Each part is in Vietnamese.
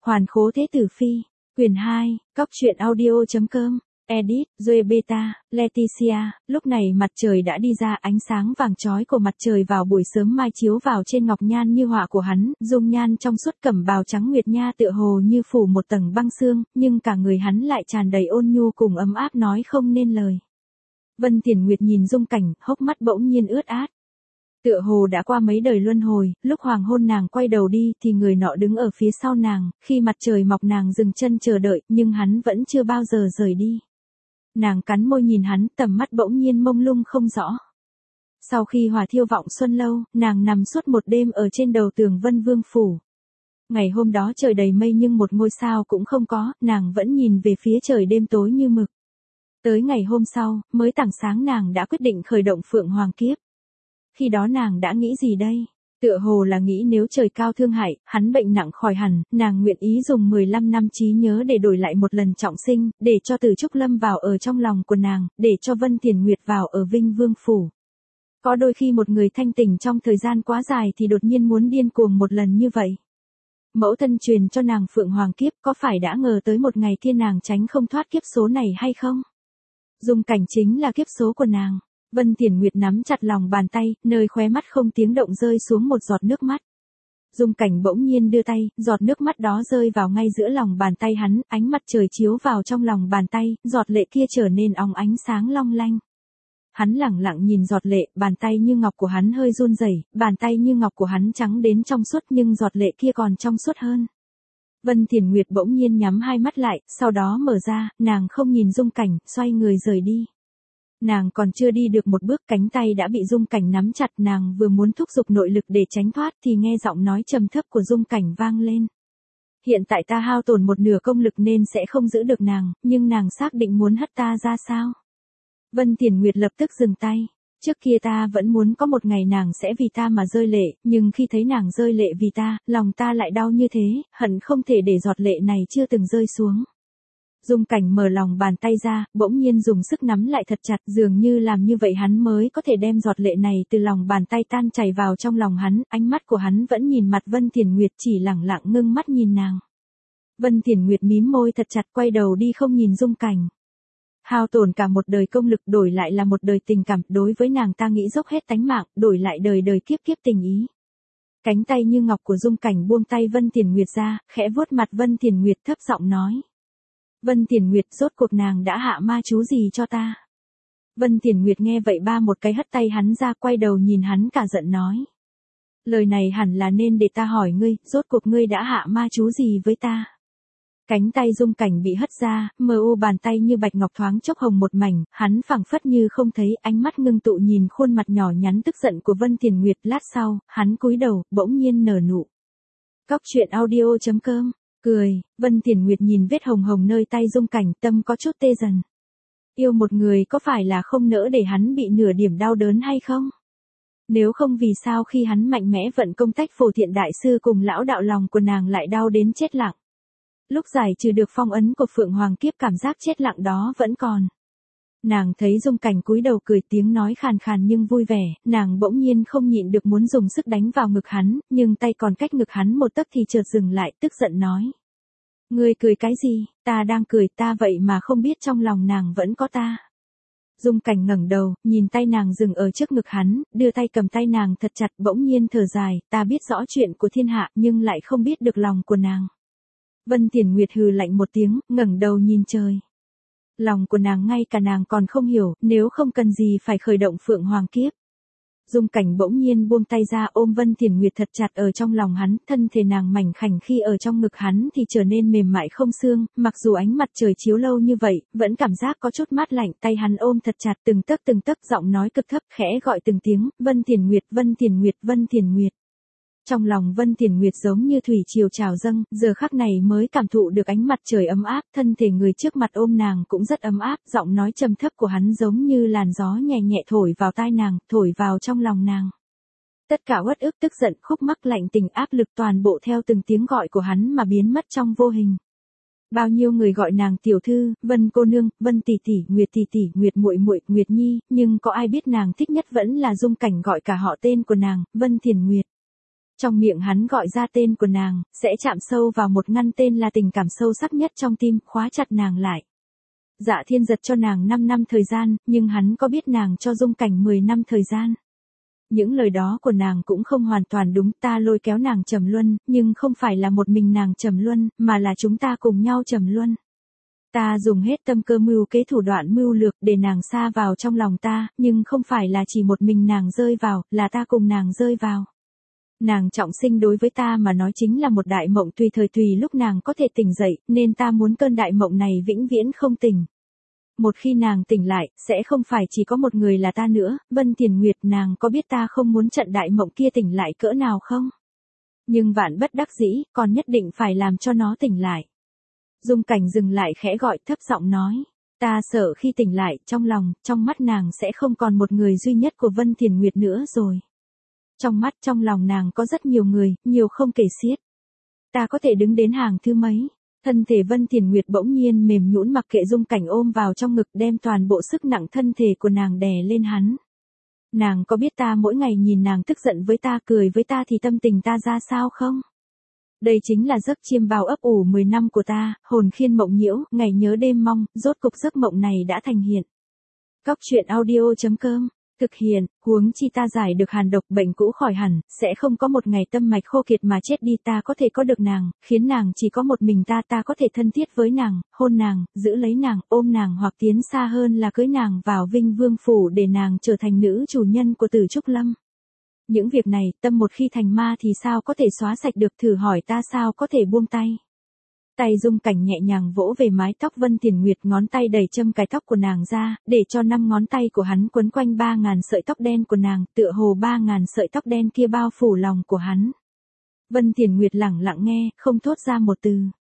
Hoàn khố thế tử phi, quyền 2, cóc truyện audio.com, edit, Zoe Beta, Leticia, lúc này mặt trời đã đi ra, ánh sáng vàng chói của mặt trời vào buổi sớm mai chiếu vào trên ngọc nhan như họa của hắn, dung nhan trong suốt cẩm bào trắng nguyệt nha tựa hồ như phủ một tầng băng sương, nhưng cả người hắn lại tràn đầy ôn nhu cùng ấm áp nói không nên lời. Vân Tiền Nguyệt nhìn dung cảnh, hốc mắt bỗng nhiên ướt át. Tựa hồ đã qua mấy đời luân hồi, lúc hoàng hôn nàng quay đầu đi thì người nọ đứng ở phía sau nàng, khi mặt trời mọc nàng dừng chân chờ đợi, nhưng hắn vẫn chưa bao giờ rời đi. Nàng cắn môi nhìn hắn, tầm mắt bỗng nhiên mông lung không rõ. Sau khi hỏa thiêu vọng xuân lâu, nàng nằm suốt một đêm ở trên đầu tường Vân Vương phủ. Ngày hôm đó trời đầy mây nhưng một ngôi sao cũng không có, nàng vẫn nhìn về phía trời đêm tối như mực. Tới ngày hôm sau, mới tảng sáng nàng đã quyết định khởi động Phượng Hoàng Kiếp. Khi đó nàng đã nghĩ gì đây? Tựa hồ là nghĩ nếu trời cao thương hại, hắn bệnh nặng khỏi hẳn, nàng nguyện ý dùng 15 năm trí nhớ để đổi lại một lần trọng sinh, để cho Từ Trúc Lâm vào ở trong lòng của nàng, để cho Vân Tiền Nguyệt vào ở Vinh Vương phủ. Có đôi khi một người thanh tỉnh trong thời gian quá dài thì đột nhiên muốn điên cuồng một lần như vậy. Mẫu thân truyền cho nàng Phượng Hoàng Kiếp, có phải đã ngờ tới một ngày kia nàng tránh không thoát kiếp số này hay không? Dung cảnh chính là kiếp số của nàng. Vân Tiền Nguyệt nắm chặt lòng bàn tay, nơi khóe mắt không tiếng động rơi xuống một giọt nước mắt. Dung cảnh bỗng nhiên đưa tay, giọt nước mắt đó rơi vào ngay giữa lòng bàn tay hắn, ánh mặt trời chiếu vào trong lòng bàn tay, giọt lệ kia trở nên óng ánh sáng long lanh. Hắn lẳng lặng nhìn giọt lệ, bàn tay như ngọc của hắn hơi run rẩy, bàn tay như ngọc của hắn trắng đến trong suốt nhưng giọt lệ kia còn trong suốt hơn. Vân Tiền Nguyệt bỗng nhiên nhắm hai mắt lại, sau đó mở ra, nàng không nhìn dung cảnh, xoay người rời đi. Nàng còn chưa đi được một bước, cánh tay đã bị dung cảnh nắm chặt, nàng vừa muốn thúc giục nội lực để tránh thoát thì nghe giọng nói trầm thấp của dung cảnh vang lên. Hiện tại ta hao tổn một nửa công lực nên sẽ không giữ được nàng, nhưng nàng xác định muốn hất ta ra sao? Vân Tiền Nguyệt lập tức dừng tay. Trước kia ta vẫn muốn có một ngày nàng sẽ vì ta mà rơi lệ, nhưng khi thấy nàng rơi lệ vì ta, lòng ta lại đau như thế, hận không thể để giọt lệ này chưa từng rơi xuống. Dung cảnh mở lòng bàn tay ra, bỗng nhiên dùng sức nắm lại thật chặt, dường như làm như vậy hắn mới có thể đem giọt lệ này từ lòng bàn tay tan chảy vào trong lòng hắn, ánh mắt của hắn vẫn nhìn mặt Vân Tiền Nguyệt, chỉ lẳng lặng ngưng mắt nhìn nàng. Vân Tiền Nguyệt mím môi thật chặt, quay đầu đi không nhìn dung cảnh. Hao tổn cả một đời công lực đổi lại là một đời tình cảm, đối với nàng ta nghĩ dốc hết tánh mạng, đổi lại đời đời kiếp kiếp tình ý. Cánh tay như ngọc của dung cảnh buông tay Vân Tiền Nguyệt ra, khẽ vuốt mặt Vân Tiền Nguyệt thấp giọng nói. Vân Tiền Nguyệt, rốt cuộc nàng đã hạ ma chú gì cho ta? Vân Tiền Nguyệt nghe vậy ba một cái hất tay hắn ra, quay đầu nhìn hắn cả giận nói. Lời này hẳn là nên để ta hỏi ngươi, rốt cuộc ngươi đã hạ ma chú gì với ta? Cánh tay dung cảnh bị hất ra, mờ u bàn tay như bạch ngọc thoáng chốc hồng một mảnh, hắn phảng phất như không thấy, ánh mắt ngưng tụ nhìn khuôn mặt nhỏ nhắn tức giận của Vân Tiền Nguyệt, lát sau, hắn cúi đầu, bỗng nhiên nở nụ. Cóc truyện audio.com, cười, Vân Tiền Nguyệt nhìn vết hồng hồng nơi tay dung cảnh, tâm có chút tê dần. Yêu một người có phải là không nỡ để hắn bị nửa điểm đau đớn hay không? Nếu không vì sao khi hắn mạnh mẽ vận công tách Phổ Thiện Đại Sư cùng lão đạo lòng của nàng lại đau đến chết lặng. Lúc giải trừ được phong ấn của Phượng Hoàng Kiếp cảm giác chết lặng đó vẫn còn. Nàng thấy dung cảnh cúi đầu cười, tiếng nói khàn khàn nhưng vui vẻ, nàng bỗng nhiên không nhịn được muốn dùng sức đánh vào ngực hắn, nhưng tay còn cách ngực hắn một tấc thì chợt dừng lại, tức giận nói. Ngươi cười cái gì, ta đang cười, ta vậy mà không biết trong lòng nàng vẫn có ta. Dung cảnh ngẩng đầu, nhìn tay nàng dừng ở trước ngực hắn, đưa tay cầm tay nàng thật chặt, bỗng nhiên thở dài, ta biết rõ chuyện của thiên hạ nhưng lại không biết được lòng của nàng. Vân Tiền Nguyệt hừ lạnh một tiếng, ngẩng đầu nhìn trời. Lòng của nàng ngay cả nàng còn không hiểu, nếu không cần gì phải khởi động Phượng Hoàng Kiếp. Dung cảnh bỗng nhiên buông tay ra ôm Vân Tiền Nguyệt thật chặt ở trong lòng hắn, thân thể nàng mảnh khảnh khi ở trong ngực hắn thì trở nên mềm mại không xương, mặc dù ánh mặt trời chiếu lâu như vậy, vẫn cảm giác có chút mát lạnh, tay hắn ôm thật chặt từng tấc giọng nói cực thấp khẽ gọi từng tiếng, Vân Tiền Nguyệt, Vân Tiền Nguyệt, Vân Tiền Nguyệt. Trong lòng Vân Tiền Nguyệt giống như thủy triều trào dâng, giờ khắc này mới cảm thụ được ánh mặt trời ấm áp, thân thể người trước mặt ôm nàng cũng rất ấm áp, giọng nói trầm thấp của hắn giống như làn gió nhẹ nhẹ thổi vào tai nàng, thổi vào trong lòng nàng. Tất cả uất ức tức giận, khúc mắc lạnh tình áp lực toàn bộ theo từng tiếng gọi của hắn mà biến mất trong vô hình. Bao nhiêu người gọi nàng tiểu thư, Vân cô nương, Vân tỷ tỷ, Nguyệt muội muội, Nguyệt nhi, nhưng có ai biết nàng thích nhất vẫn là dung cảnh gọi cả họ tên của nàng, Vân Tiền Nguyệt. Trong miệng hắn gọi ra tên của nàng, sẽ chạm sâu vào một ngăn tên là tình cảm sâu sắc nhất trong tim, khóa chặt nàng lại. Dạ Thiên Giật cho nàng 5 năm thời gian, nhưng hắn có biết nàng cho Dung Cảnh 10 năm thời gian. Những lời đó của nàng cũng không hoàn toàn đúng, ta lôi kéo nàng trầm luân, nhưng không phải là một mình nàng trầm luân, mà là chúng ta cùng nhau trầm luân. Ta dùng hết tâm cơ mưu kế thủ đoạn mưu lược để nàng xa vào trong lòng ta, nhưng không phải là chỉ một mình nàng rơi vào, là ta cùng nàng rơi vào. Nàng trọng sinh đối với ta mà nói chính là một đại mộng tùy thời tùy lúc nàng có thể tỉnh dậy, nên ta muốn cơn đại mộng này vĩnh viễn không tỉnh. Một khi nàng tỉnh lại, sẽ không phải chỉ có một người là ta nữa, Vân Thiền Nguyệt, nàng có biết ta không muốn trận đại mộng kia tỉnh lại cỡ nào không? Nhưng vạn bất đắc dĩ, còn nhất định phải làm cho nó tỉnh lại. Dung Cảnh dừng lại khẽ gọi, thấp giọng nói. Ta sợ khi tỉnh lại, trong lòng, trong mắt nàng sẽ không còn một người duy nhất của Vân Thiền Nguyệt nữa rồi. Trong mắt, trong lòng nàng có rất nhiều người, nhiều không kể xiết. Ta có thể đứng đến hàng thứ mấy. Thân thể Vân Thiền Nguyệt bỗng nhiên mềm nhũn, mặc kệ Dung Cảnh ôm vào trong ngực, đem toàn bộ sức nặng thân thể của nàng đè lên hắn. Nàng có biết ta mỗi ngày nhìn nàng tức giận với ta, cười với ta thì tâm tình ta ra sao không? Đây chính là giấc chiêm bao ấp ủ 10 năm của ta, hồn khiên mộng nhiễu, ngày nhớ đêm mong, rốt cục giấc mộng này đã thành hiện. Cóc truyện audio.com thực hiện, huống chi ta giải được hàn độc, bệnh cũ khỏi hẳn, sẽ không có một ngày tâm mạch khô kiệt mà chết đi, ta có thể có được nàng, khiến nàng chỉ có một mình ta có thể thân thiết với nàng, hôn nàng, giữ lấy nàng, ôm nàng, hoặc tiến xa hơn là cưới nàng vào Vinh Vương phủ để nàng trở thành nữ chủ nhân của Tử Trúc Lâm. Những việc này, tâm một khi thành ma thì sao có thể xóa sạch được, thử hỏi ta sao có thể buông tay. Tay Dung Cảnh nhẹ nhàng vỗ về mái tóc Vân Thiền Nguyệt, ngón tay đẩy châm cài tóc của nàng ra, để cho 5 ngón tay của hắn quấn quanh 3.000 sợi tóc đen của nàng, tựa hồ 3.000 sợi tóc đen kia bao phủ lòng của hắn. Vân Thiền Nguyệt lẳng lặng nghe, không thốt ra một từ.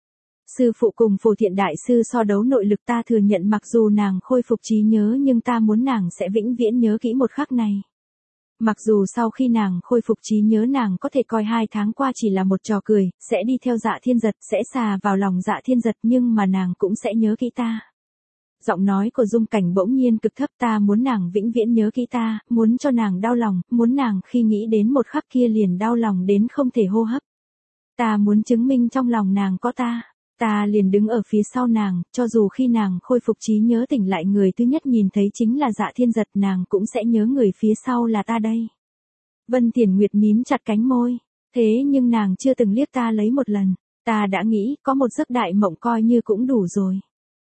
Sư phụ cùng Phổ Thiện Đại Sư so đấu nội lực, ta thừa nhận mặc dù nàng khôi phục trí nhớ nhưng ta muốn nàng sẽ vĩnh viễn nhớ kỹ một khắc này. Mặc dù sau khi nàng khôi phục trí nhớ nàng có thể coi 2 tháng qua chỉ là một trò cười, sẽ đi theo Dạ Thiên Giật, sẽ xà vào lòng Dạ Thiên Giật, nhưng mà nàng cũng sẽ nhớ kỹ ta. Giọng nói của Dung Cảnh bỗng nhiên cực thấp, ta muốn nàng vĩnh viễn nhớ kỹ ta, muốn cho nàng đau lòng, muốn nàng khi nghĩ đến một khắc kia liền đau lòng đến không thể hô hấp. Ta muốn chứng minh trong lòng nàng có ta. Ta liền đứng ở phía sau nàng, cho dù khi nàng khôi phục trí nhớ tỉnh lại người thứ nhất nhìn thấy chính là Dạ Thiên Giật, nàng cũng sẽ nhớ người phía sau là ta đây. Vân Thiền Nguyệt mím chặt cánh môi, thế nhưng nàng chưa từng liếc ta lấy một lần, ta đã nghĩ có một giấc đại mộng coi như cũng đủ rồi.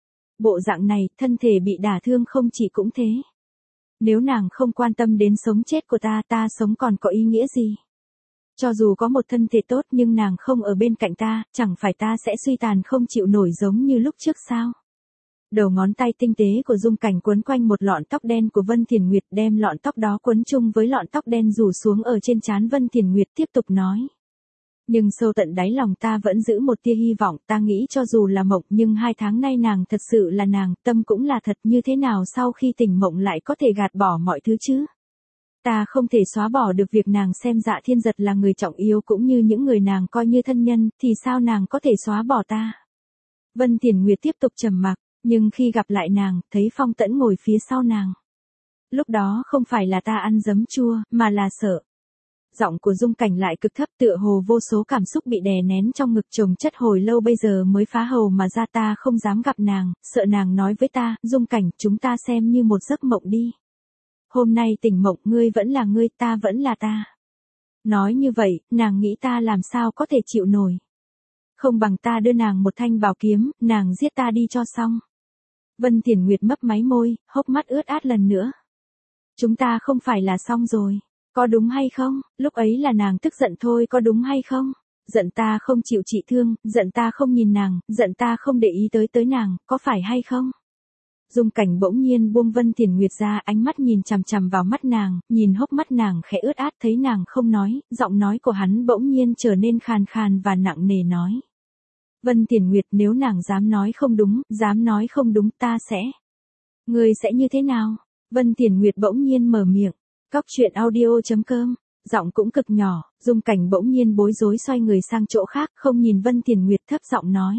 Bộ dạng này, thân thể bị đả thương không chỉ cũng thế. Nếu nàng không quan tâm đến sống chết của ta sống còn có ý nghĩa gì? Cho dù có một thân thể tốt nhưng nàng không ở bên cạnh ta, chẳng phải ta sẽ suy tàn không chịu nổi giống như lúc trước sao? Đầu ngón tay tinh tế của Dung Cảnh quấn quanh một lọn tóc đen của Vân Thiền Nguyệt, đem lọn tóc đó quấn chung với lọn tóc đen rủ xuống ở trên trán Vân Thiền Nguyệt, tiếp tục nói. Nhưng sâu tận đáy lòng ta vẫn giữ một tia hy vọng, ta nghĩ cho dù là mộng nhưng 2 tháng nay nàng thật sự là nàng, tâm cũng là thật, như thế nào sau khi tỉnh mộng lại có thể gạt bỏ mọi thứ chứ? Ta không thể xóa bỏ được việc nàng xem Dạ Thiên Giật là người trọng yếu cũng như những người nàng coi như thân nhân, thì sao nàng có thể xóa bỏ ta? Vân Thiền Nguyệt tiếp tục trầm mặc, nhưng khi gặp lại nàng, thấy Phong Tẫn ngồi phía sau nàng. Lúc đó không phải là ta ăn giấm chua, mà là sợ. Giọng của Dung Cảnh lại cực thấp, tựa hồ vô số cảm xúc bị đè nén trong ngực chồng chất hồi lâu bây giờ mới phá hầu mà ra, ta không dám gặp nàng, sợ nàng nói với ta, Dung Cảnh, chúng ta xem như một giấc mộng đi. Hôm nay tỉnh mộng, ngươi vẫn là ngươi, ta vẫn là ta. Nói như vậy, nàng nghĩ ta làm sao có thể chịu nổi. Không bằng ta đưa nàng một thanh bảo kiếm, nàng giết ta đi cho xong. Vân Thiền Nguyệt mấp máy môi, hốc mắt ướt át lần nữa. Chúng ta không phải là xong rồi, có đúng hay không? Lúc ấy là nàng tức giận thôi, có đúng hay không? Giận ta không chịu trị thương, giận ta không nhìn nàng, giận ta không để ý tới nàng, có phải hay không? Dung Cảnh bỗng nhiên buông Vân Thiền Nguyệt ra, ánh mắt nhìn chằm chằm vào mắt nàng, nhìn hốc mắt nàng khẽ ướt át, thấy nàng không nói, giọng nói của hắn bỗng nhiên trở nên khàn khàn và nặng nề nói. Vân Thiền Nguyệt, nếu nàng dám nói không đúng, dám nói không đúng, ta sẽ. Ngươi sẽ như thế nào? Vân Thiền Nguyệt bỗng nhiên mở miệng. Cóc truyện audio.com, giọng cũng cực nhỏ, Dung Cảnh bỗng nhiên bối rối xoay người sang chỗ khác, không nhìn Vân Thiền Nguyệt, thấp giọng nói.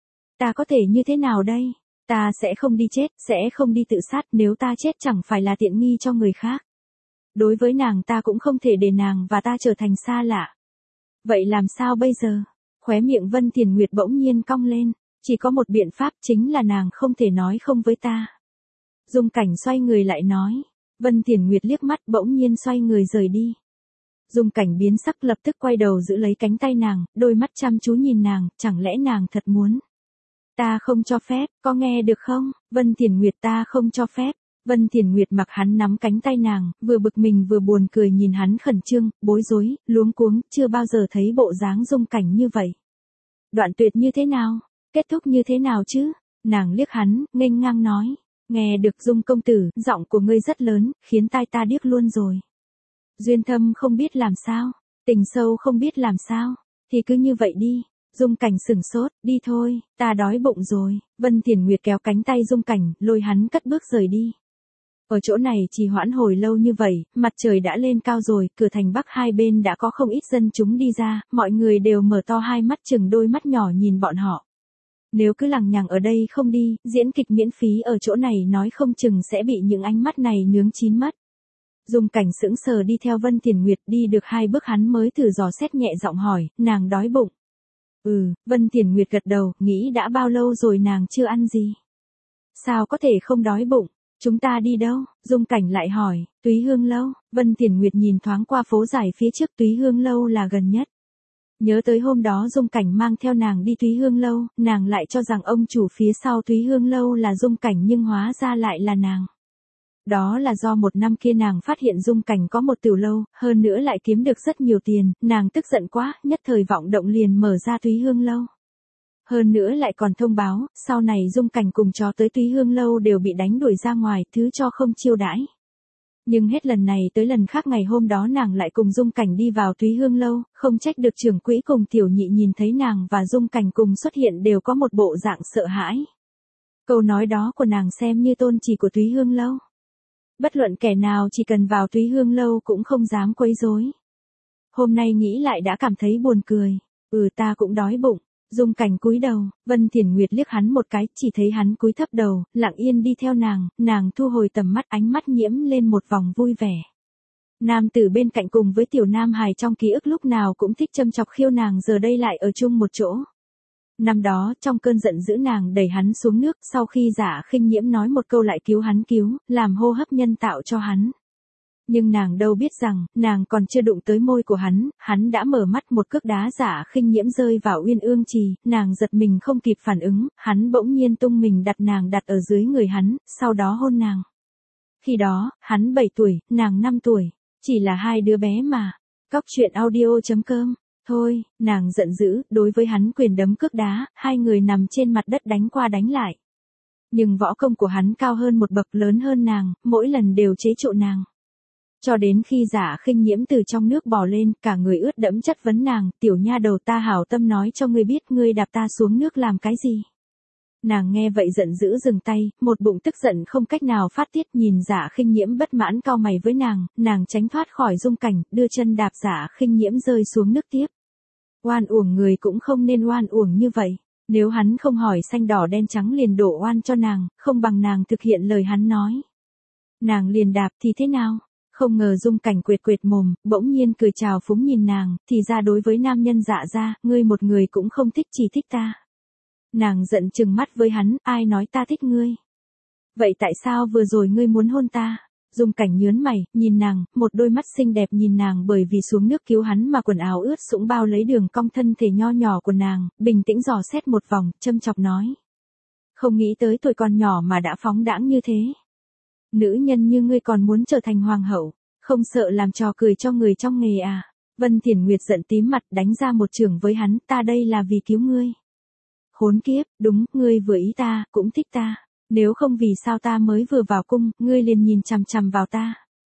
Ta có thể như thế nào đây? Ta sẽ không đi chết, sẽ không đi tự sát, nếu ta chết chẳng phải là tiện nghi cho người khác. Đối với nàng ta cũng không thể để nàng và ta trở thành xa lạ. Vậy làm sao bây giờ? Khóe miệng Vân Thiền Nguyệt bỗng nhiên cong lên, chỉ có một biện pháp chính là nàng không thể nói không với ta. Dung Cảnh xoay người lại nói. Vân Thiền Nguyệt liếc mắt bỗng nhiên xoay người rời đi. Dung Cảnh biến sắc lập tức quay đầu giữ lấy cánh tay nàng, đôi mắt chăm chú nhìn nàng, chẳng lẽ nàng thật muốn? Ta không cho phép, có nghe được không? Vân Thiền Nguyệt, ta không cho phép. Vân Thiền Nguyệt mặc hắn nắm cánh tay nàng, vừa bực mình vừa buồn cười nhìn hắn khẩn trương, bối rối, luống cuống, chưa bao giờ thấy bộ dáng Dung Cảnh như vậy. Đoạn tuyệt như thế nào? Kết thúc như thế nào chứ? Nàng liếc hắn, nghênh ngang nói. Nghe được Dung công tử, giọng của ngươi rất lớn, khiến tai ta điếc luôn rồi. Duyên thâm không biết làm sao, tình sâu không biết làm sao, thì cứ như vậy đi. Dung Cảnh sửng sốt, đi thôi, ta đói bụng rồi. Vân Thiền Nguyệt kéo cánh tay Dung Cảnh, lôi hắn cất bước rời đi. Ở chỗ này trì hoãn hồi lâu như vậy, mặt trời đã lên cao rồi, cửa thành bắc hai bên đã có không ít dân chúng đi ra, mọi người đều mở to hai mắt chừng đôi mắt nhỏ nhìn bọn họ. Nếu cứ lằng nhằng ở đây không đi, diễn kịch miễn phí ở chỗ này nói không chừng sẽ bị những ánh mắt này nướng chín mất. Dung Cảnh sững sờ đi theo Vân Thiền Nguyệt, đi được 2 bước hắn mới thử dò xét nhẹ giọng hỏi, nàng đói bụng. Vân Thiền Nguyệt gật đầu, nghĩ đã bao lâu rồi nàng chưa ăn gì. Sao có thể không đói bụng, chúng ta đi đâu? Dung Cảnh lại hỏi, Túy Hương Lâu. Vân Thiền Nguyệt nhìn thoáng qua phố dài phía trước, Túy Hương Lâu là gần nhất. Nhớ tới hôm đó Dung Cảnh mang theo nàng đi Túy Hương Lâu, nàng lại cho rằng ông chủ phía sau Túy Hương Lâu là Dung Cảnh nhưng hóa ra lại là nàng. Đó là do một năm kia nàng phát hiện Dung Cảnh có một tiểu lâu, hơn nữa lại kiếm được rất nhiều tiền, nàng tức giận quá, nhất thời vọng động liền mở ra Túy Hương Lâu. Hơn nữa lại còn thông báo, sau này Dung Cảnh cùng chó tới Túy Hương Lâu đều bị đánh đuổi ra ngoài, thứ cho không chiêu đãi. Nhưng hết lần này tới lần khác ngày hôm đó nàng lại cùng Dung Cảnh đi vào Túy Hương Lâu, không trách được trưởng quỹ cùng tiểu nhị nhìn thấy nàng và Dung Cảnh cùng xuất hiện đều có một bộ dạng sợ hãi. Câu nói đó của nàng xem như tôn chỉ của Túy Hương Lâu. Bất luận kẻ nào chỉ cần vào Túy Hương Lâu cũng không dám quấy rối. Hôm nay nghĩ lại đã cảm thấy buồn cười. Ta cũng đói bụng. Dung Cảnh cúi đầu, Vân Thiền Nguyệt liếc hắn một cái, chỉ thấy hắn cúi thấp đầu, lặng yên đi theo nàng thu hồi tầm mắt, ánh mắt nhiễm lên một vòng vui vẻ. Nam tử bên cạnh cùng với tiểu nam hài trong ký ức lúc nào cũng thích châm chọc khiêu nàng giờ đây lại ở chung một chỗ. Năm đó, trong cơn giận dữ nàng đẩy hắn xuống nước, sau khi Giả Khinh Nhiễm nói một câu lại cứu hắn, làm hô hấp nhân tạo cho hắn. Nhưng nàng đâu biết rằng, nàng còn chưa đụng tới môi của hắn đã mở mắt một cước đá Giả Khinh Nhiễm rơi vào Uyên Ương Trì, nàng giật mình không kịp phản ứng, hắn bỗng nhiên tung mình đặt nàng đặt ở dưới người hắn, sau đó hôn nàng. Khi đó, hắn 7 tuổi, nàng 5 tuổi, chỉ là 2 đứa bé mà. Cóc truyện audio.com. Thôi, nàng giận dữ, đối với hắn quyền đấm cước đá, hai người nằm trên mặt đất đánh qua đánh lại. Nhưng võ công của hắn cao hơn một bậc, lớn hơn nàng, mỗi lần đều chế trụ nàng. Cho đến khi Giả Khinh Nhiễm từ trong nước bò lên, cả người ướt đẫm chất vấn nàng, tiểu nha đầu, ta hảo tâm nói cho ngươi biết, ngươi đạp ta xuống nước làm cái gì. Nàng nghe vậy giận dữ dừng tay, một bụng tức giận không cách nào phát tiết, nhìn Giả Khinh Nhiễm bất mãn cau mày với nàng tránh thoát khỏi Dung Cảnh, đưa chân đạp Giả Khinh Nhiễm rơi xuống nước tiếp. Oan uổng người cũng không nên oan uổng như vậy, nếu hắn không hỏi xanh đỏ đen trắng liền đổ oan cho nàng, không bằng nàng thực hiện lời hắn nói. Nàng liền đạp thì thế nào? Không ngờ Dung Cảnh quệt mồm, bỗng nhiên cười chào phúng nhìn nàng, thì ra đối với nam nhân Dạ gia, ngươi một người cũng không thích, chỉ thích ta. Nàng giận trừng mắt với hắn, ai nói ta thích ngươi? Vậy tại sao vừa rồi ngươi muốn hôn ta? Dung Cảnh nhớn mày, nhìn nàng, một đôi mắt xinh đẹp nhìn nàng, bởi vì xuống nước cứu hắn mà quần áo ướt sũng bao lấy đường cong thân thể nho nhỏ của nàng, bình tĩnh dò xét một vòng, châm chọc nói. Không nghĩ tới tuổi còn nhỏ mà đã phóng đãng như thế. Nữ nhân như ngươi còn muốn trở thành hoàng hậu, không sợ làm trò cười cho người trong nghề à? Vân Thiền Nguyệt giận tím mặt đánh ra một chưởng với hắn, ta đây là vì cứu ngươi. Khốn kiếp, đúng, ngươi vừa ý ta, cũng thích ta. Nếu không vì sao ta mới vừa vào cung, ngươi liền nhìn chằm chằm vào ta.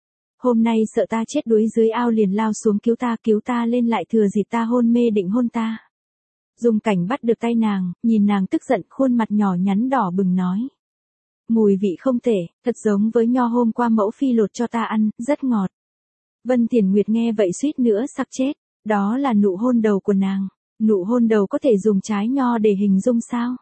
Hôm nay sợ ta chết đuối dưới ao liền lao xuống cứu ta lên lại thừa dịp ta hôn mê định hôn ta. Dung Cảnh bắt được tay nàng, nhìn nàng tức giận, khuôn mặt nhỏ nhắn đỏ bừng nói. Mùi vị không tệ, thật giống với nho hôm qua mẫu phi lột cho ta ăn, rất ngọt. Vân Thiền Nguyệt nghe vậy suýt nữa sặc chết, đó là nụ hôn đầu của nàng. Nụ hôn đầu có thể dùng trái nho để hình dung sao?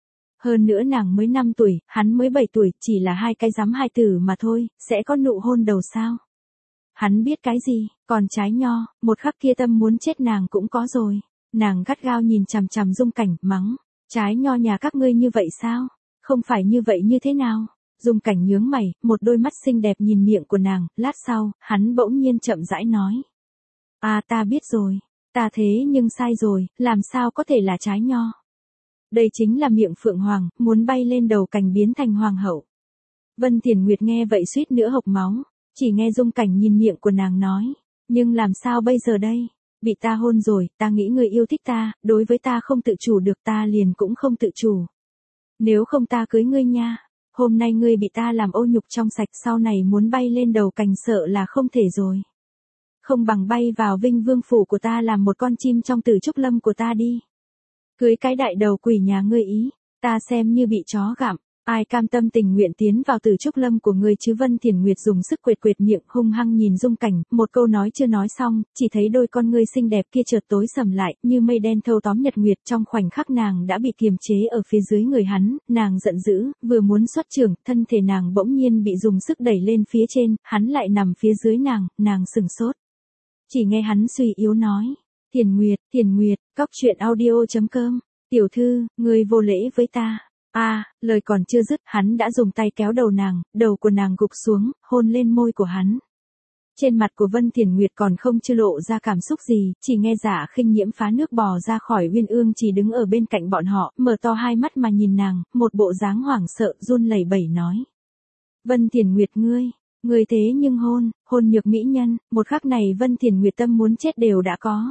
Hơn nữa nàng mới 5 tuổi, hắn mới 7 tuổi, chỉ là hai cái rắm hai tử mà thôi, sẽ có nụ hôn đầu sao? Hắn biết cái gì, còn trái nho, một khắc kia tâm muốn chết nàng cũng có rồi. Nàng gắt gao nhìn chằm chằm Dung Cảnh, mắng, trái nho nhà các ngươi như vậy sao? Không phải như vậy như thế nào? Dung Cảnh nhướng mày, một đôi mắt xinh đẹp nhìn miệng của nàng, lát sau, hắn bỗng nhiên chậm rãi nói. Ta biết rồi, ta thế nhưng sai rồi, làm sao có thể là trái nho? Đây chính là miệng phượng hoàng, muốn bay lên đầu cành biến thành hoàng hậu. Vân Thiền Nguyệt nghe vậy suýt nữa hộc máu, chỉ nghe Dung Cảnh nhìn miệng của nàng nói, nhưng làm sao bây giờ đây? Bị ta hôn rồi, ta nghĩ người yêu thích ta, đối với ta không tự chủ được ta liền cũng không tự chủ. Nếu không ta cưới ngươi nha, hôm nay ngươi bị ta làm ô nhục trong sạch, sau này muốn bay lên đầu cành sợ là không thể rồi. Không bằng bay vào Vinh Vương phủ của ta làm một con chim trong Tử Trúc Lâm của ta đi. Cưới cái đại đầu quỷ nhà ngươi ý, ta xem như bị chó gặm. Ai cam tâm tình nguyện tiến vào Tử Trúc Lâm của ngươi chứ? Vân Thiền Nguyệt dùng sức quệt quệt miệng, hung hăng nhìn Dung Cảnh, một câu nói chưa nói xong, chỉ thấy đôi con ngươi xinh đẹp kia chợt tối sầm lại, như mây đen thâu tóm nhật nguyệt, trong khoảnh khắc nàng đã bị kiềm chế ở phía dưới người hắn, nàng giận dữ, vừa muốn xuất trưởng, thân thể nàng bỗng nhiên bị dùng sức đẩy lên phía trên, hắn lại nằm phía dưới nàng sừng sốt. Chỉ nghe hắn suy yếu nói, Thiền Nguyệt, cóc truyện audio.com, tiểu thư, ngươi vô lễ với ta. Lời còn chưa dứt, hắn đã dùng tay kéo đầu nàng, đầu của nàng gục xuống, hôn lên môi của hắn. Trên mặt của Vân Thiền Nguyệt còn không chưa lộ ra cảm xúc gì, chỉ nghe Dạ Khinh Nhiễm phá nước bò ra khỏi Uyên Ương chỉ đứng ở bên cạnh bọn họ, mở to hai mắt mà nhìn nàng, một bộ dáng hoảng sợ, run lẩy bẩy nói. Vân Thiền Nguyệt ngươi thế nhưng hôn nhược mỹ nhân, một khắc này Vân Thiền Nguyệt tâm muốn chết đều đã có.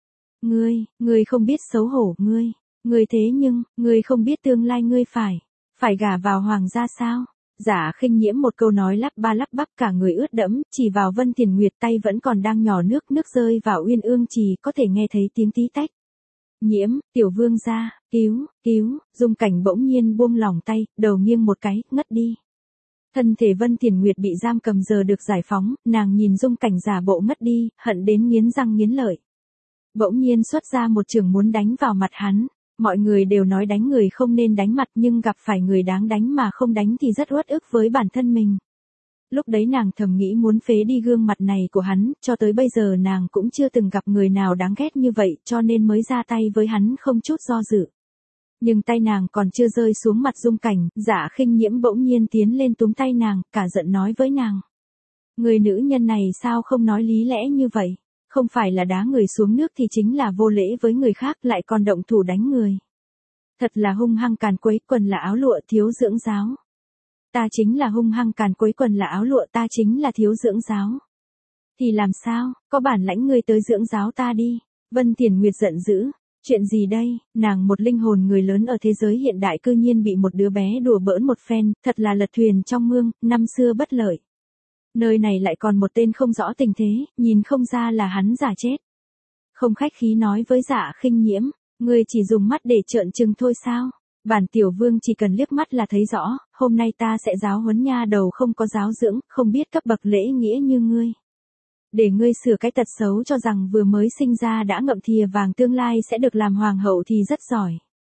Ngươi không biết xấu hổ, ngươi thế nhưng, ngươi không biết tương lai ngươi phải gả vào hoàng gia sao? Dạ Khinh Nhiễm một câu nói lắp ba lắp bắp, cả người ướt đẫm, chỉ vào Vân Thiền Nguyệt, tay vẫn còn đang nhỏ nước rơi vào Uyên Ương trì, có thể nghe thấy tiếng tí tách. Nhiễm, tiểu vương gia, cứu, Dung Cảnh bỗng nhiên buông lỏng tay, đầu nghiêng một cái, ngất đi. Thân thể Vân Thiền Nguyệt bị giam cầm giờ được giải phóng, nàng nhìn Dung Cảnh giả bộ ngất đi, hận đến nghiến răng nghiến lợi. Bỗng nhiên xuất ra một chưởng muốn đánh vào mặt hắn. Mọi người đều nói đánh người không nên đánh mặt, nhưng gặp phải người đáng đánh mà không đánh thì rất uất ức với bản thân mình. Lúc đấy nàng thầm nghĩ muốn phế đi gương mặt này của hắn, cho tới bây giờ nàng cũng chưa từng gặp người nào đáng ghét như vậy, cho nên mới ra tay với hắn không chút do dự. Nhưng tay nàng còn chưa rơi xuống mặt Dung Cảnh, Dạ Khinh Nhiễm bỗng nhiên tiến lên túm tay nàng, cả giận nói với nàng. Người nữ nhân này sao không nói lý lẽ như vậy? Không phải là đá người xuống nước thì chính là vô lễ với người khác, lại còn động thủ đánh người. Thật là hung hăng càn quấy, quần là áo lụa, thiếu dưỡng giáo. Ta chính là hung hăng càn quấy, quần là áo lụa, ta chính là thiếu dưỡng giáo. Thì làm sao, có bản lãnh ngươi tới dưỡng giáo ta đi. Vân Thiền Nguyệt giận dữ. Chuyện gì đây, nàng một linh hồn người lớn ở thế giới hiện đại cư nhiên bị một đứa bé đùa bỡn một phen, thật là lật thuyền trong mương, năm xưa bất lợi. Nơi này lại còn một tên không rõ tình thế, nhìn không ra là hắn giả chết. Không khách khí nói với Dạ Khinh Nhiễm, ngươi chỉ dùng mắt để trợn trừng thôi sao? Bản tiểu vương chỉ cần liếc mắt là thấy rõ, hôm nay ta sẽ giáo huấn nha đầu không có giáo dưỡng, không biết cấp bậc lễ nghĩa như ngươi. Để ngươi sửa cái tật xấu cho rằng vừa mới sinh ra đã ngậm thìa vàng tương lai sẽ được làm hoàng hậu thì rất giỏi.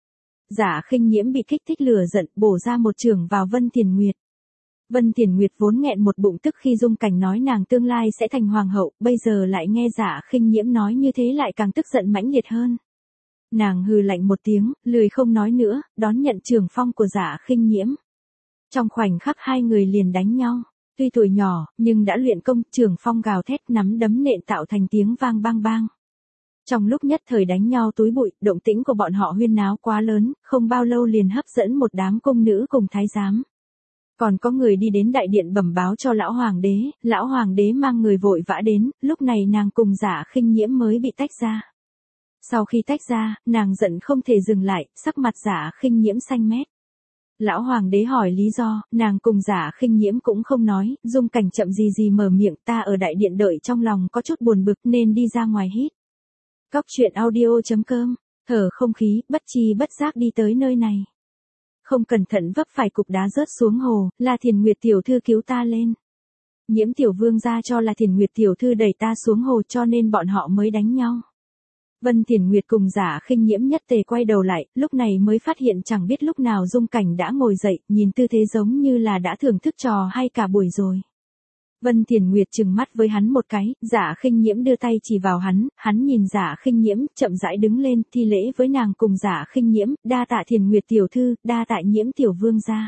Dạ Khinh Nhiễm bị kích thích lửa giận, bổ ra một chưởng vào Vân Thiền Nguyệt. Vân Thiền Nguyệt vốn nghẹn một bụng tức khi Dung Cảnh nói nàng tương lai sẽ thành hoàng hậu, bây giờ lại nghe Dạ Khinh Nhiễm nói như thế lại càng tức giận mãnh liệt hơn. Nàng hừ lạnh một tiếng, lười không nói nữa, đón nhận chưởng phong của Dạ Khinh Nhiễm. Trong khoảnh khắc hai người liền đánh nhau. Tuy tuổi nhỏ, nhưng đã luyện công, chưởng phong gào thét, nắm đấm nện tạo thành tiếng vang bang bang. Trong lúc nhất thời đánh nhau túi bụi, động tĩnh của bọn họ huyên náo quá lớn, không bao lâu liền hấp dẫn một đám cung nữ cùng thái giám. Còn có người đi đến đại điện bẩm báo cho lão hoàng đế mang người vội vã đến, lúc này nàng cùng Dạ Khinh Nhiễm mới bị tách ra. Sau khi tách ra, nàng giận không thể dừng lại, sắc mặt Dạ Khinh Nhiễm xanh mét. Lão hoàng đế hỏi lý do, nàng cùng Dạ Khinh Nhiễm cũng không nói, Dung Cảnh chậm gì mở miệng, ta ở đại điện đợi trong lòng có chút buồn bực nên đi ra ngoài hít. Cóc truyện audio.com, thở không khí, bất chi bất giác đi tới nơi này. Không cẩn thận vấp phải cục đá rớt xuống hồ, là Thiền Nguyệt tiểu thư cứu ta lên. Nhiễm tiểu vương ra cho là Thiền Nguyệt tiểu thư đẩy ta xuống hồ cho nên bọn họ mới đánh nhau. Vân Thiền Nguyệt cùng Dạ Khinh Nhiễm nhất tề quay đầu lại, lúc này mới phát hiện chẳng biết lúc nào Dung Cảnh đã ngồi dậy, nhìn tư thế giống như là đã thưởng thức trò hay cả buổi rồi. Vân Thiền Nguyệt trừng mắt với hắn một cái, Dạ Khinh Nhiễm đưa tay chỉ vào hắn nhìn Dạ Khinh Nhiễm, chậm rãi đứng lên, thi lễ với nàng cùng Dạ Khinh Nhiễm, đa tạ Thiền Nguyệt tiểu thư, đa tạ Nhiễm tiểu vương gia.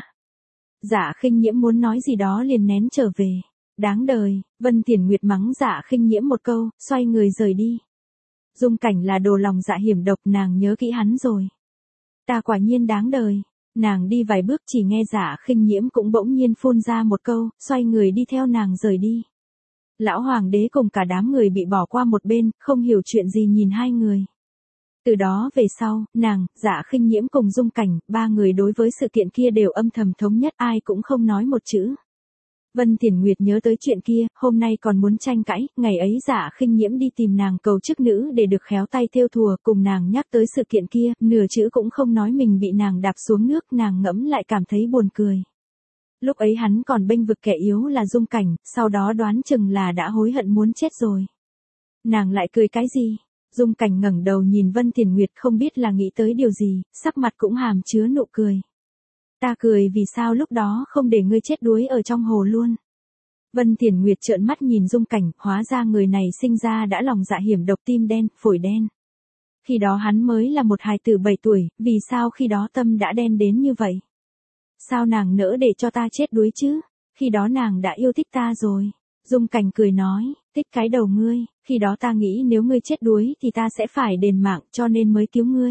Dạ Khinh Nhiễm muốn nói gì đó liền nén trở về. Đáng đời, Vân Thiền Nguyệt mắng Dạ Khinh Nhiễm một câu, xoay người rời đi. Dung Cảnh là đồ lòng dạ hiểm độc, nàng nhớ kỹ hắn rồi. Ta quả nhiên đáng đời. Nàng đi vài bước chỉ nghe Dạ Khinh Nhiễm cũng bỗng nhiên phun ra một câu, xoay người đi theo nàng rời đi. Lão hoàng đế cùng cả đám người bị bỏ qua một bên, không hiểu chuyện gì nhìn hai người. Từ đó về sau, nàng, Dạ Khinh Nhiễm cùng Dung Cảnh, ba người đối với sự kiện kia đều âm thầm thống nhất, ai cũng không nói một chữ. Vân Thiền Nguyệt nhớ tới chuyện kia, hôm nay còn muốn tranh cãi, ngày ấy Dạ Khinh Nhiễm đi tìm nàng cầu chức nữ để được khéo tay thêu thùa, cùng nàng nhắc tới sự kiện kia, nửa chữ cũng không nói mình bị nàng đạp xuống nước, nàng ngẫm lại cảm thấy buồn cười. Lúc ấy hắn còn bênh vực kẻ yếu là Dung Cảnh, sau đó đoán chừng là đã hối hận muốn chết rồi. Nàng lại cười cái gì? Dung Cảnh ngẩng đầu nhìn Vân Thiền Nguyệt không biết là nghĩ tới điều gì, sắc mặt cũng hàm chứa nụ cười. Ta cười vì sao lúc đó không để ngươi chết đuối ở trong hồ luôn. Vân Thiền Nguyệt trợn mắt nhìn Dung Cảnh, hóa ra người này sinh ra đã lòng dạ hiểm độc, tim đen, phổi đen. Khi đó hắn mới là một hài tử 7 tuổi, vì sao khi đó tâm đã đen đến như vậy? Sao nàng nỡ để cho ta chết đuối chứ? Khi đó nàng đã yêu thích ta rồi. Dung Cảnh cười nói, thích cái đầu ngươi, khi đó ta nghĩ nếu ngươi chết đuối thì ta sẽ phải đền mạng cho nên mới cứu ngươi.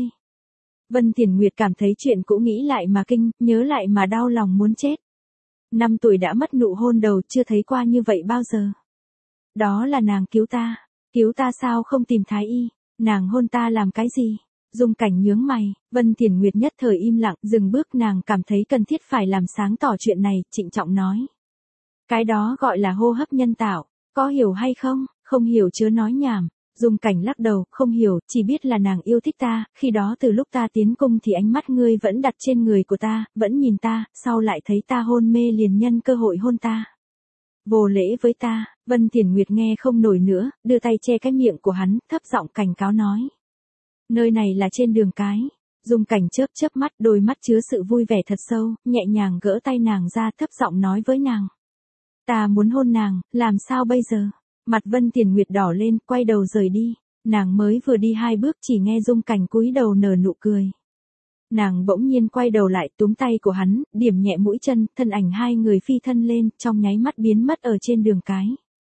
Vân Thiền Nguyệt cảm thấy chuyện cũ nghĩ lại mà kinh, nhớ lại mà đau lòng muốn chết. 5 tuổi đã mất nụ hôn đầu, chưa thấy qua như vậy bao giờ. Đó là nàng cứu ta sao không tìm thái y, nàng hôn ta làm cái gì? Dung Cảnh nhướng mày, Vân Thiền Nguyệt nhất thời im lặng, dừng bước, nàng cảm thấy cần thiết phải làm sáng tỏ chuyện này, trịnh trọng nói. Cái đó gọi là hô hấp nhân tạo, có hiểu hay không? Không hiểu chớ nói nhảm. Dung Cảnh lắc đầu, không hiểu, chỉ biết là nàng yêu thích ta, khi đó từ lúc ta tiến cung thì ánh mắt ngươi vẫn đặt trên người của ta, vẫn nhìn ta, sau lại thấy ta hôn mê liền nhân cơ hội hôn ta. Vô lễ với ta, Vân Thiền Nguyệt nghe không nổi nữa, đưa tay che cái miệng của hắn, thấp giọng cảnh cáo nói. Nơi này là trên đường cái. Dung Cảnh chớp chớp mắt, đôi mắt chứa sự vui vẻ thật sâu, nhẹ nhàng gỡ tay nàng ra, thấp giọng nói với nàng. Ta muốn hôn nàng, làm sao bây giờ? Mặt Vân Thiền Nguyệt đỏ lên, quay đầu rời đi. Nàng mới vừa đi 2 bước chỉ nghe Dung Cảnh cúi đầu nở nụ cười. Nàng bỗng nhiên quay đầu lại, túm tay của hắn, điểm nhẹ mũi chân, thân ảnh hai người phi thân lên, trong nháy mắt biến mất ở trên đường cái.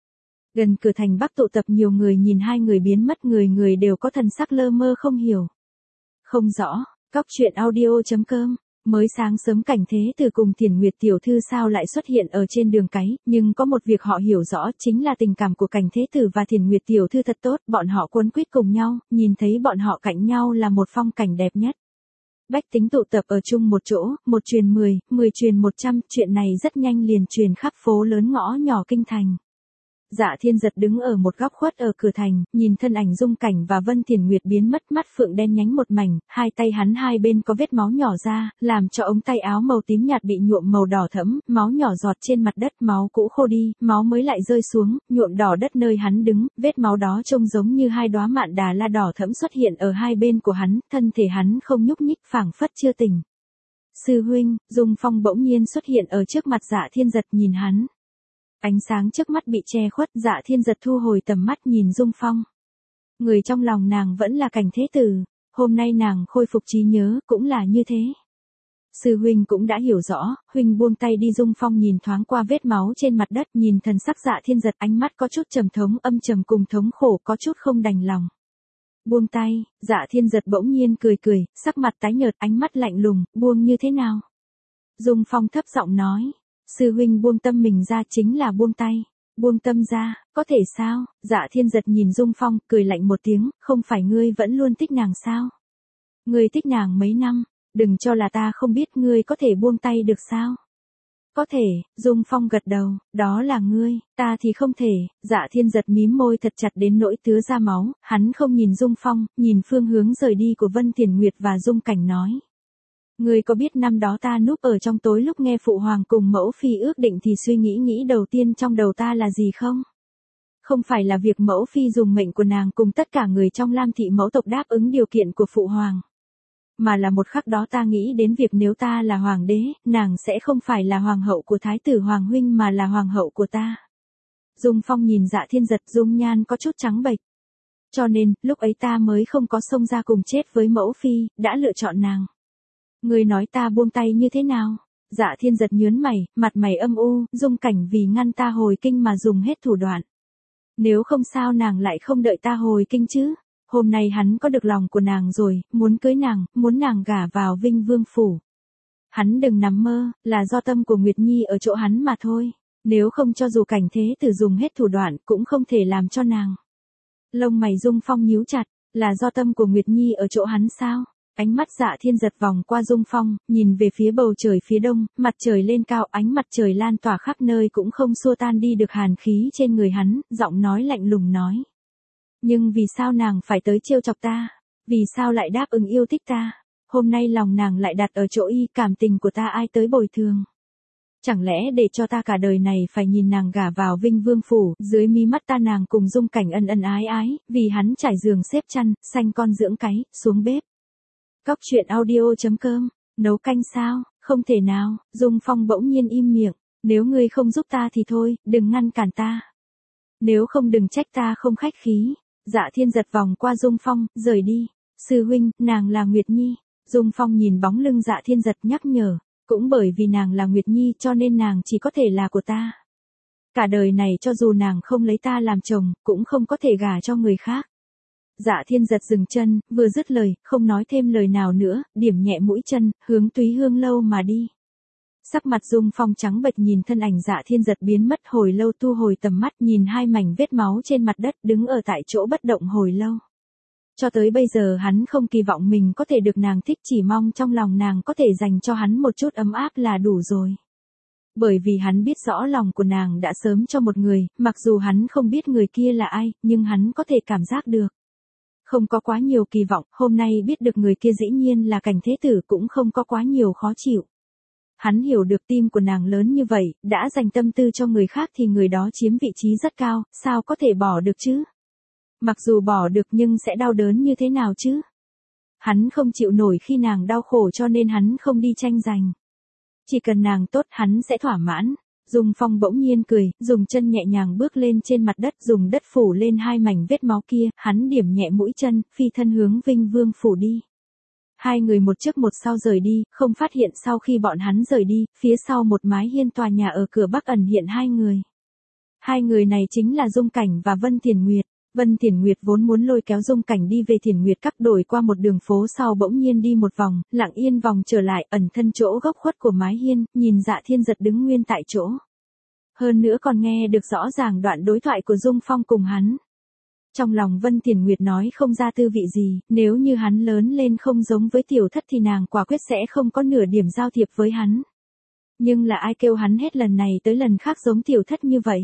Gần cửa thành Bắc tụ tập nhiều người nhìn hai người biến mất, người người đều có thần sắc lơ mơ không hiểu. Không rõ, Cóc truyện audio.com. Mới sáng sớm Cảnh Thế Tử cùng Thiền Nguyệt tiểu thư sao lại xuất hiện ở trên đường cái, nhưng có một việc họ hiểu rõ chính là tình cảm của Cảnh Thế Tử và Thiền Nguyệt tiểu thư thật tốt, bọn họ quấn quýt cùng nhau, nhìn thấy bọn họ cạnh nhau là một phong cảnh đẹp nhất. Bách tính tụ tập ở chung một chỗ, 1 truyền 10, 10 truyền 100, chuyện này rất nhanh liền truyền khắp phố lớn ngõ nhỏ kinh thành. Dạ Thiên Giật đứng ở một góc khuất ở cửa thành, nhìn thân ảnh Dung Cảnh và Vân Thiền Nguyệt biến mất, mắt phượng đen nhánh một mảnh, hai tay hắn hai bên có vết máu nhỏ ra, làm cho ống tay áo màu tím nhạt bị nhuộm màu đỏ thẫm, máu nhỏ giọt trên mặt đất, máu cũ khô đi, máu mới lại rơi xuống, nhuộm đỏ đất nơi hắn đứng, vết máu đó trông giống như 2 đóa mạn đà la đỏ thẫm xuất hiện ở hai bên của hắn, thân thể hắn không nhúc nhích, phảng phất chưa tỉnh. Sư huynh, Dung Phong bỗng nhiên xuất hiện ở trước mặt Dạ Thiên Giật, nhìn hắn. Ánh sáng trước mắt bị che khuất, Dạ Thiên Giật thu hồi tầm mắt nhìn Dung Phong. Người trong lòng nàng vẫn là Cảnh Thế Tử, hôm nay nàng khôi phục trí nhớ, cũng là như thế. Sư huynh cũng đã hiểu rõ, huynh buông tay đi. Dung Phong nhìn thoáng qua vết máu trên mặt đất, nhìn thần sắc Dạ Thiên Giật, ánh mắt có chút trầm thống, âm trầm cùng thống khổ, có chút không đành lòng. Buông tay, Dạ Thiên Giật bỗng nhiên cười cười, sắc mặt tái nhợt, ánh mắt lạnh lùng, buông như thế nào? Dung Phong thấp giọng nói. Sư huynh buông tâm mình ra chính là buông tay. Buông tâm ra, có thể sao? Dạ Thiên Giật nhìn Dung Phong, cười lạnh một tiếng, không phải ngươi vẫn luôn thích nàng sao? Ngươi thích nàng mấy năm, đừng cho là ta không biết, ngươi có thể buông tay được sao? Có thể, Dung Phong gật đầu, đó là ngươi, ta thì không thể. Dạ Thiên Giật mím môi thật chặt đến nỗi tứa ra máu, hắn không nhìn Dung Phong, nhìn phương hướng rời đi của Vân Thiền Nguyệt và Dung Cảnh nói. Ngươi có biết năm đó ta núp ở trong tối lúc nghe phụ hoàng cùng mẫu phi ước định thì suy nghĩ đầu tiên trong đầu ta là gì không? Không phải là việc mẫu phi dùng mệnh của nàng cùng tất cả người trong Lam thị mẫu tộc đáp ứng điều kiện của phụ hoàng. Mà là một khắc đó ta nghĩ đến việc nếu ta là hoàng đế, nàng sẽ không phải là hoàng hậu của thái tử hoàng huynh mà là hoàng hậu của ta. Dung Phong nhìn Dạ Thiên Giật, dung nhan có chút trắng bệch. Cho nên, lúc ấy ta mới không có xông ra cùng chết với mẫu phi, đã lựa chọn nàng. Ngươi nói ta buông tay như thế nào? Dạ Thiên Giật nhớn mày, mặt mày âm u, Dung Cảnh vì ngăn ta hồi kinh mà dùng hết thủ đoạn. Nếu không sao nàng lại không đợi ta hồi kinh chứ? Hôm nay hắn có được lòng của nàng rồi, muốn cưới nàng, muốn nàng gả vào Vinh Vương phủ. Hắn đừng nằm mơ, là do tâm của Nguyệt Nhi ở chỗ hắn mà thôi. Nếu không cho dù Cảnh Thế Tử dùng hết thủ đoạn cũng không thể làm cho nàng. Lông mày Dung Phong nhíu chặt, là do tâm của Nguyệt Nhi ở chỗ hắn sao? Ánh mắt Dạ Thiên Giật vòng qua Dung Phong, nhìn về phía bầu trời phía đông, mặt trời lên cao, ánh mặt trời lan tỏa khắp nơi cũng không xua tan đi được hàn khí trên người hắn, giọng nói lạnh lùng nói. Nhưng vì sao nàng phải tới trêu chọc ta? Vì sao lại đáp ứng yêu thích ta? Hôm nay lòng nàng lại đặt ở chỗ y, cảm tình của ta ai tới bồi thường? Chẳng lẽ để cho ta cả đời này phải nhìn nàng gả vào Vinh Vương phủ, dưới mí mắt ta nàng cùng Dung Cảnh ân ân ái ái, vì hắn trải giường xếp chăn, sanh con dưỡng cái, xuống bếp. Cóc truyện audio.com, nấu canh sao? Không thể nào. Dung Phong bỗng nhiên im miệng. Nếu ngươi không giúp ta thì thôi, đừng ngăn cản ta. Nếu không đừng trách ta không khách khí. Dạ Thiên Giật vòng qua Dung Phong, rời đi. Sư huynh, nàng là Nguyệt Nhi. Dung Phong nhìn bóng lưng Dạ Thiên Giật nhắc nhở. Cũng bởi vì nàng là Nguyệt Nhi cho nên nàng chỉ có thể là của ta. Cả đời này cho dù nàng không lấy ta làm chồng, cũng không có thể gả cho người khác. Dạ Thiên Giật dừng chân, vừa dứt lời, không nói thêm lời nào nữa, điểm nhẹ mũi chân, hướng Túy Hương lâu mà đi. Sắc mặt Dung Phong trắng bệch nhìn thân ảnh Dạ Thiên Giật biến mất hồi lâu, thu hồi tầm mắt nhìn hai mảnh vết máu trên mặt đất, đứng ở tại chỗ bất động hồi lâu. Cho tới bây giờ hắn không kỳ vọng mình có thể được nàng thích, chỉ mong trong lòng nàng có thể dành cho hắn một chút ấm áp là đủ rồi. Bởi vì hắn biết rõ lòng của nàng đã sớm cho một người, mặc dù hắn không biết người kia là ai, nhưng hắn có thể cảm giác được. Không có quá nhiều kỳ vọng, hôm nay biết được người kia dĩ nhiên là Cảnh Thế Tử cũng không có quá nhiều khó chịu. Hắn hiểu được tim của nàng lớn như vậy, đã dành tâm tư cho người khác thì người đó chiếm vị trí rất cao, sao có thể bỏ được chứ? Mặc dù bỏ được nhưng sẽ đau đớn như thế nào chứ? Hắn không chịu nổi khi nàng đau khổ cho nên hắn không đi tranh giành. Chỉ cần nàng tốt hắn sẽ thỏa mãn. Dung Phong bỗng nhiên cười, dùng chân nhẹ nhàng bước lên trên mặt đất, dùng đất phủ lên hai mảnh vết máu kia, hắn điểm nhẹ mũi chân, phi thân hướng Vinh Vương phủ đi. Hai người một trước một sau rời đi, không phát hiện sau khi bọn hắn rời đi, phía sau một mái hiên tòa nhà ở cửa bắc ẩn hiện hai người. Hai người này chính là Dung Cảnh và Vân Thiền Nguyệt. Vân Thiền Nguyệt vốn muốn lôi kéo Dung Cảnh đi về Thiền Nguyệt các, đổi qua một đường phố sau bỗng nhiên đi một vòng, lặng yên vòng trở lại, ẩn thân chỗ góc khuất của mái hiên, nhìn Dạ Thiên Giật đứng nguyên tại chỗ. Hơn nữa còn nghe được rõ ràng đoạn đối thoại của Dung Phong cùng hắn. Trong lòng Vân Thiền Nguyệt nói không ra tư vị gì, nếu như hắn lớn lên không giống với tiểu thất thì nàng quả quyết sẽ không có nửa điểm giao thiệp với hắn. Nhưng là ai kêu hắn hết lần này tới lần khác giống tiểu thất như vậy?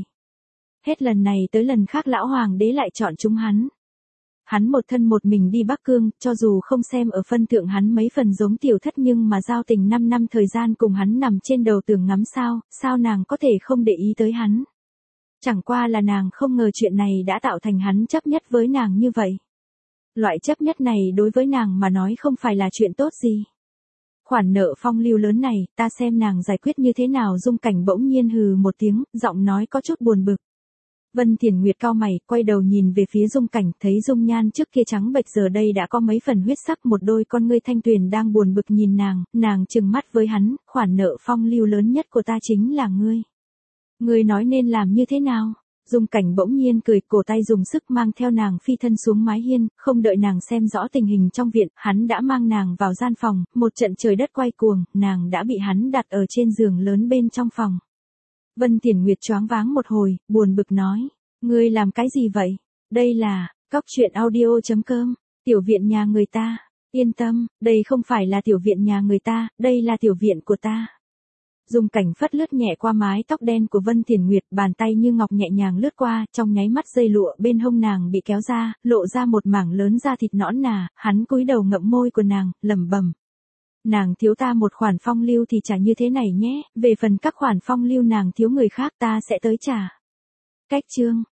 Hết lần này tới lần khác lão hoàng đế lại chọn chúng hắn. Hắn một thân một mình đi Bắc Cương, cho dù không xem ở phân thượng hắn mấy phần giống tiểu thất nhưng mà giao tình 5 năm thời gian cùng hắn nằm trên đầu tường ngắm sao nàng có thể không để ý tới hắn. Chẳng qua là nàng không ngờ chuyện này đã tạo thành hắn chấp nhất với nàng như vậy. Loại chấp nhất này đối với nàng mà nói không phải là chuyện tốt gì. Khoản nợ phong lưu lớn này, ta xem nàng giải quyết như thế nào. Dung Cảnh bỗng nhiên hừ một tiếng, giọng nói có chút buồn bực. Vân Thiền Nguyệt cau mày, quay đầu nhìn về phía Dung Cảnh, thấy dung nhan trước kia trắng bệch giờ đây đã có mấy phần huyết sắc, một đôi con ngươi thanh tuyền đang buồn bực nhìn nàng trừng mắt với hắn, khoản nợ phong lưu lớn nhất của ta chính là ngươi. Ngươi nói nên làm như thế nào? Dung Cảnh bỗng nhiên cười, cổ tay dùng sức mang theo nàng phi thân xuống mái hiên, không đợi nàng xem rõ tình hình trong viện, hắn đã mang nàng vào gian phòng, một trận trời đất quay cuồng, nàng đã bị hắn đặt ở trên giường lớn bên trong phòng. Vân Thiền Nguyệt choáng váng một hồi, buồn bực nói, ngươi làm cái gì vậy? Đây là, cóc truyện audio.com, tiểu viện nhà người ta. Yên tâm, đây không phải là tiểu viện nhà người ta, đây là tiểu viện của ta. Dung Cảnh phất lướt nhẹ qua mái tóc đen của Vân Thiền Nguyệt, bàn tay như ngọc nhẹ nhàng lướt qua, trong nháy mắt dây lụa bên hông nàng bị kéo ra, lộ ra một mảng lớn da thịt nõn nà, hắn cúi đầu ngậm môi của nàng, lẩm bẩm. Nàng thiếu ta một khoản phong lưu thì trả như thế này nhé, về phần các khoản phong lưu nàng thiếu người khác ta sẽ tới trả. Cách chương.